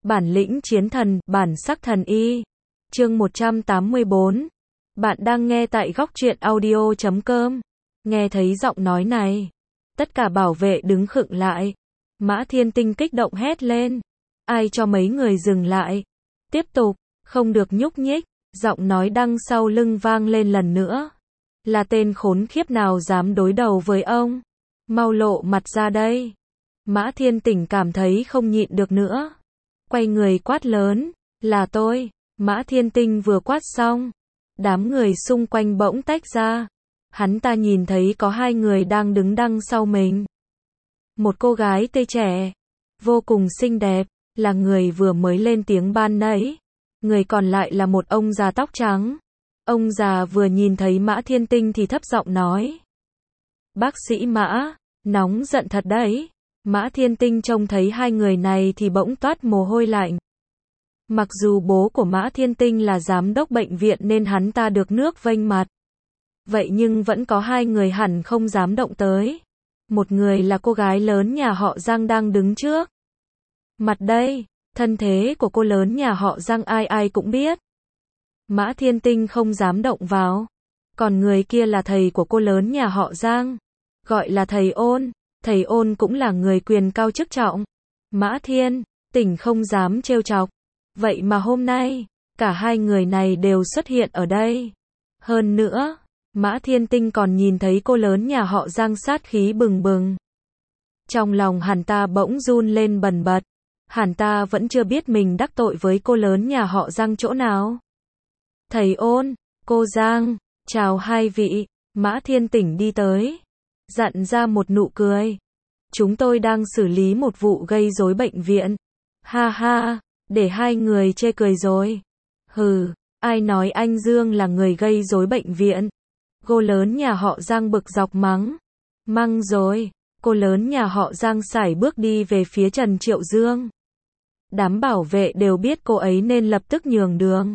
Bản lĩnh chiến thần, bản sắc thần y. Chương 184. Bạn đang nghe tại góc truyện audio.com. Nghe thấy giọng nói này, tất cả bảo vệ đứng khựng lại. Mã Thiên Tinh kích động hét lên. Ai cho mấy người dừng lại? Tiếp tục, không được nhúc nhích. Giọng nói đằng sau lưng vang lên lần nữa. Là tên khốn khiếp nào dám đối đầu với ông? Mau lộ mặt ra đây. Mã Thiên Tinh cảm thấy không nhịn được nữa. Quay người quát lớn. Là tôi. Mã Thiên Tinh vừa quát xong, đám người xung quanh bỗng tách ra. Hắn ta nhìn thấy có hai người đang đứng đằng sau mình. Một cô gái tươi trẻ, vô cùng xinh đẹp, là người vừa mới lên tiếng ban nãy. Người còn lại là một ông già tóc trắng. Ông già vừa nhìn thấy Mã Thiên Tinh thì thấp giọng nói. Bác sĩ Mã, nóng giận thật đấy. Mã Thiên Tinh trông thấy hai người này thì bỗng toát mồ hôi lạnh. Mặc dù bố của Mã Thiên Tinh là giám đốc bệnh viện nên hắn ta được nước vênh mặt. Vậy nhưng vẫn có hai người hẳn không dám động tới. Một người là cô gái lớn nhà họ Giang đang đứng trước mặt đây. Thân thế của cô lớn nhà họ Giang ai ai cũng biết. Mã Thiên Tinh không dám động vào. Còn người kia là thầy của cô lớn nhà họ Giang, gọi là thầy Ôn. Thầy Ôn cũng là người quyền cao chức trọng. Mã Thiên Tinh không dám trêu chọc. Vậy mà hôm nay, cả hai người này đều xuất hiện ở đây. Hơn nữa, Mã Thiên Tinh còn nhìn thấy cô lớn nhà họ Giang sát khí bừng bừng. Trong lòng hắn ta bỗng run lên bần bật. Hắn ta vẫn chưa biết mình đắc tội với cô lớn nhà họ Giang chỗ nào. Thầy Ôn, cô Giang, chào hai vị. Mã Thiên Tinh đi tới, dặn ra một nụ cười. Chúng tôi đang xử lý một vụ gây rối bệnh viện. Ha ha. Để hai người chê cười rồi. Hừ, ai nói anh Dương là người gây rối bệnh viện? Cô lớn nhà họ Giang bực dọc mắng. Măng rồi. Cô lớn nhà họ Giang sải bước đi về phía Trần Triệu Dương. Đám bảo vệ đều biết cô ấy nên lập tức nhường đường.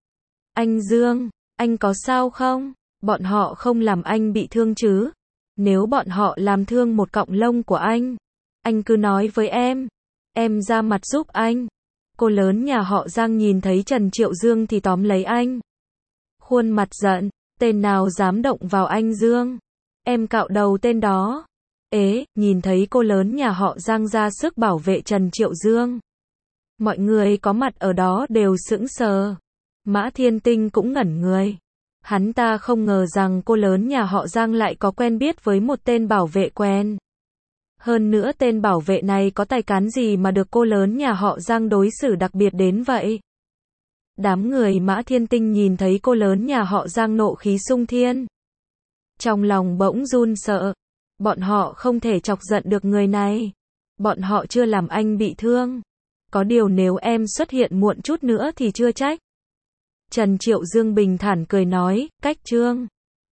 Anh Dương, anh có sao không? Bọn họ không làm anh bị thương chứ? Nếu bọn họ làm thương một cọng lông của anh cứ nói với em ra mặt giúp anh. Cô lớn nhà họ Giang nhìn thấy Trần Triệu Dương thì tóm lấy anh. Khuôn mặt giận, tên nào dám động vào anh Dương? Em cạo đầu tên đó. Nhìn thấy cô lớn nhà họ Giang ra sức bảo vệ Trần Triệu Dương. Mọi người có mặt ở đó đều sững sờ. Mã Thiên Tinh cũng ngẩn người. Hắn ta không ngờ rằng cô lớn nhà họ Giang lại có quen biết với một tên bảo vệ quen. Hơn nữa tên bảo vệ này có tài cán gì mà được cô lớn nhà họ Giang đối xử đặc biệt đến vậy. Đám người Mã Thiên Tinh nhìn thấy cô lớn nhà họ Giang nộ khí xung thiên. Trong lòng bỗng run sợ. Bọn họ không thể chọc giận được người này. Bọn họ chưa làm anh bị thương. Có điều nếu em xuất hiện muộn chút nữa thì chưa trách. Trần Triệu Dương bình thản cười nói, cách Trương.